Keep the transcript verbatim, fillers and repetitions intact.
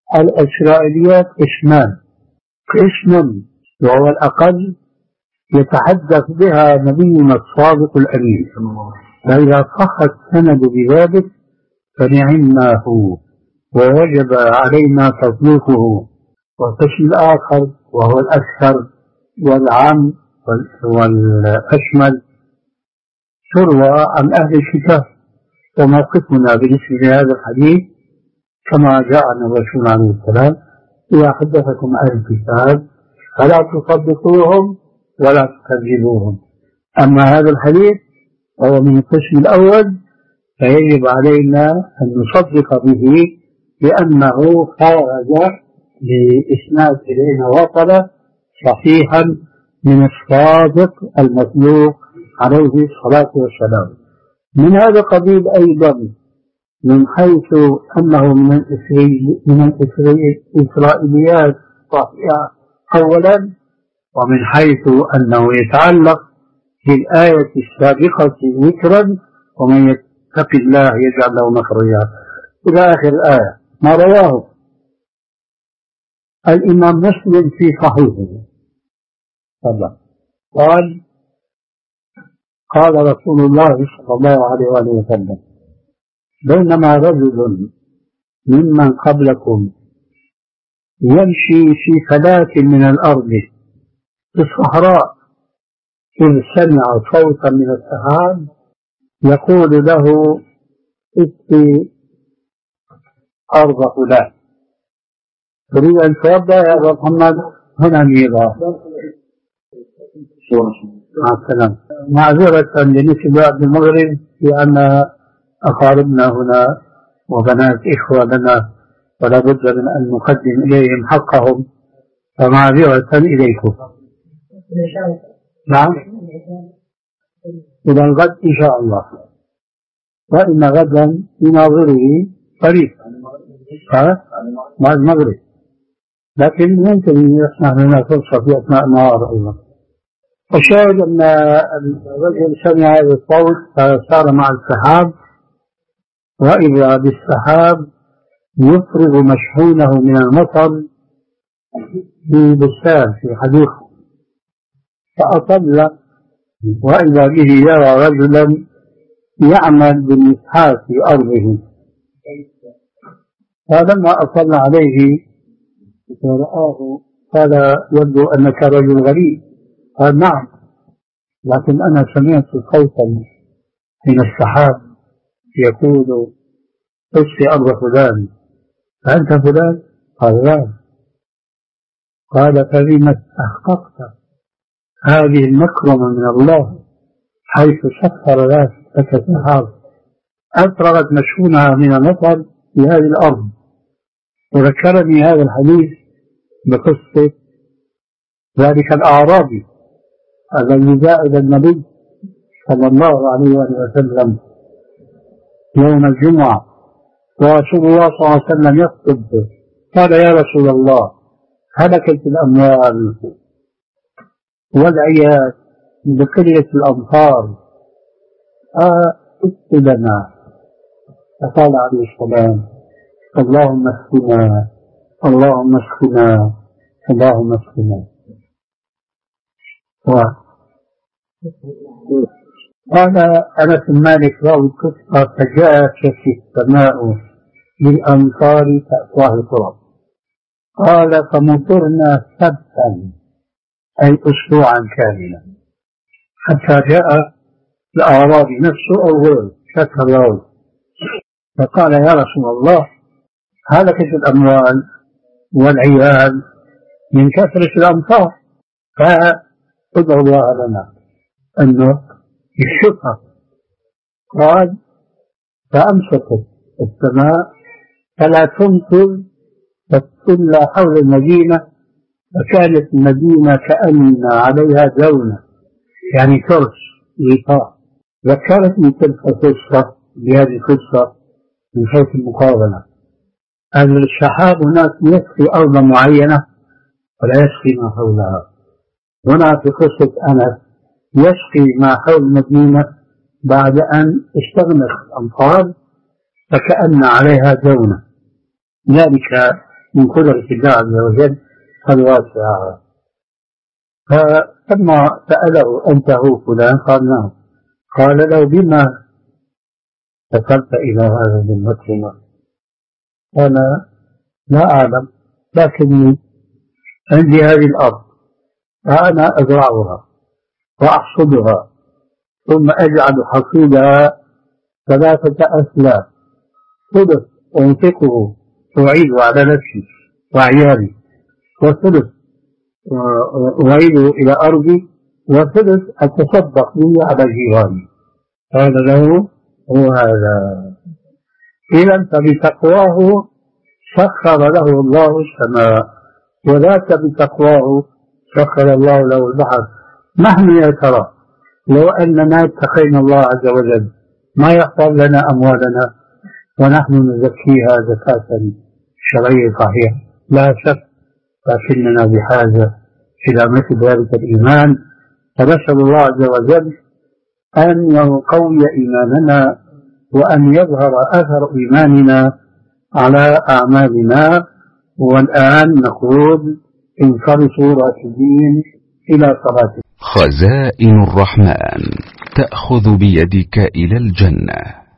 الإسرائيليات اسمان، اسم وهو الأقل يتحدث بها نبينا الصادق الأمين، فإذا صح السند بذلك فنعماه ووجب علينا تصديقه. والقسم الآخر وهو الأكثر والعام والأشمل تروى عن أهل الكتاب، وموقفنا بالنسبة لهذا الحديث كما جاء عن الرسول عليه السلام: إذا حدثكم أهل الكتاب فلا تصدقوهم ولا تكذبوهم. أما هذا الحديث وهو من القسم الأول فيجب علينا أن نصدق به لأنه خرج بإسناد إلينا وصل صحيحا من الصادق المصدوق عليه الصلاة والسلام. من هذا القبيل أيضا من حيث أنه من الإسرائيليات صحيحة أولا، ومن حيث أنه يتعلق بالآية السابقة ذكرا: ومن يتق الله يجعل له مخرجا إلى آخر الآية. ما رواه الإمام مسلم في صحيحه طبعا قال: قال رسول الله صلى الله عليه وآله وسلم: بينما رجل ممن قبلكم يمشي في فلاة من الأرض في الصحراء إذ سمع صوتا من السحاب يقول له: اسقي أرض فلان. تريد أن توضأ يا أبا محمد؟ هنا ميضة. مع السلامة. معذرة لنسبة المغرب لأن أقاربنا هنا وبنات إخوة لنا ولا بد من أن نقدم إليهم حقهم، فمعذرة إليكم. نعم، إلى الغد إن شاء الله، وإن غدا يناظره قريب مع المغرب، لكن ممكن يسمح لنا فرصة في أثناء النهار أيضا. الشاهد أن الرجل سمع هذا الصوت فسار مع السحاب، وإذا بالسحاب يفرغ مشحونه من المطر في بستان في حديقة، فأطل وإذا به يرى رجلا يعمل بالمسحات في أرضه، فلما أطل عليه ورآه قال: يبدو أنك رجل غريب. قال: نعم، لكن أنا سمعت صوتا من السحاب يقول: اسقي أرض فلان، فأنت فلان؟ قال: لا. قال: فلما استحققت هذه المكرمة من الله حيث سخر لك السحاب أفرغت مشحونها من المطر في هذه الأرض؟ وذكرني هذا الحديث بقصة ذلك الأعرابي الذي جاء إلى النبي صلى الله عليه وسلم يوم الجمعة ورسول الله صلى الله عليه وسلم يخطب، قال: يا رسول الله، هلكت الأموال والعيال بقلة الأمطار، اسق لنا. فقال عليه السلام: اللهم اسقنا، اللهم اسقنا، اللهم اسقنا. قال أنس بن مالك راوي القصة: فجاءت السماء بالأمطار تأتواه التراب. قال: فمطرنا سبتا أي أسبوعا كاملا، حتى جاء الأعرابي نفسه أو غيره شك الراوي فقال: يا رسول الله، هلكت الأموال والعيال من كثرة الأمطار، فادعوا الله لنا أنه يكشفها. قال: فأمسكت السماء فلا تمطر إلا حول المدينة، فكانت المدينة كأن عليها دونة، يعني ترس غطاء. ذكرتني تلك القصة بهذه القصة من حيث المقابلة، أن السحاب هناك يسقي أرضا معينة ولا يسقي ما حولها. هنا في قصة أنس يسقي ما حول المدينة بعد أن استغنت الأمطار فكأن عليها دونة، ذلك من قدرة الله عز وجل الواسعة. فلما سأله أنت هو فلان؟ قال نعم. قال له بما وصلت إلى هذا المكرمة؟ قال لا أعلم، لكني عندي هذه الأرض فأنا أزرعها وأحصدها ثم أجعل حصيدها ثلاثة أسلاف، ثلث أنفقه أعيد على نفسي وعيالي، وثلث أعيده إلى أرضي، وثلث أتصدق به على جيراني. قال له هو هذا. إذا فبتقواه سخر له الله السماء، وذاك بتقواه سخر الله له البحر. نحن يا ترى لو أننا اتقينا الله عز وجل ما يحفظ لنا أموالنا ونحن نزكيها زكاة شرعية صحيحة؟ لا شك، لكننا بحاجة إلى مثل ذلك الإيمان. فنسأل الله عز وجل أن يقوي إيماننا وأن يظهر أثر إيماننا على أعمالنا. والآن نقول انصرفوا راكبين إلى صلاتكم. خزائن الرحمن تأخذ بيدك إلى الجنة.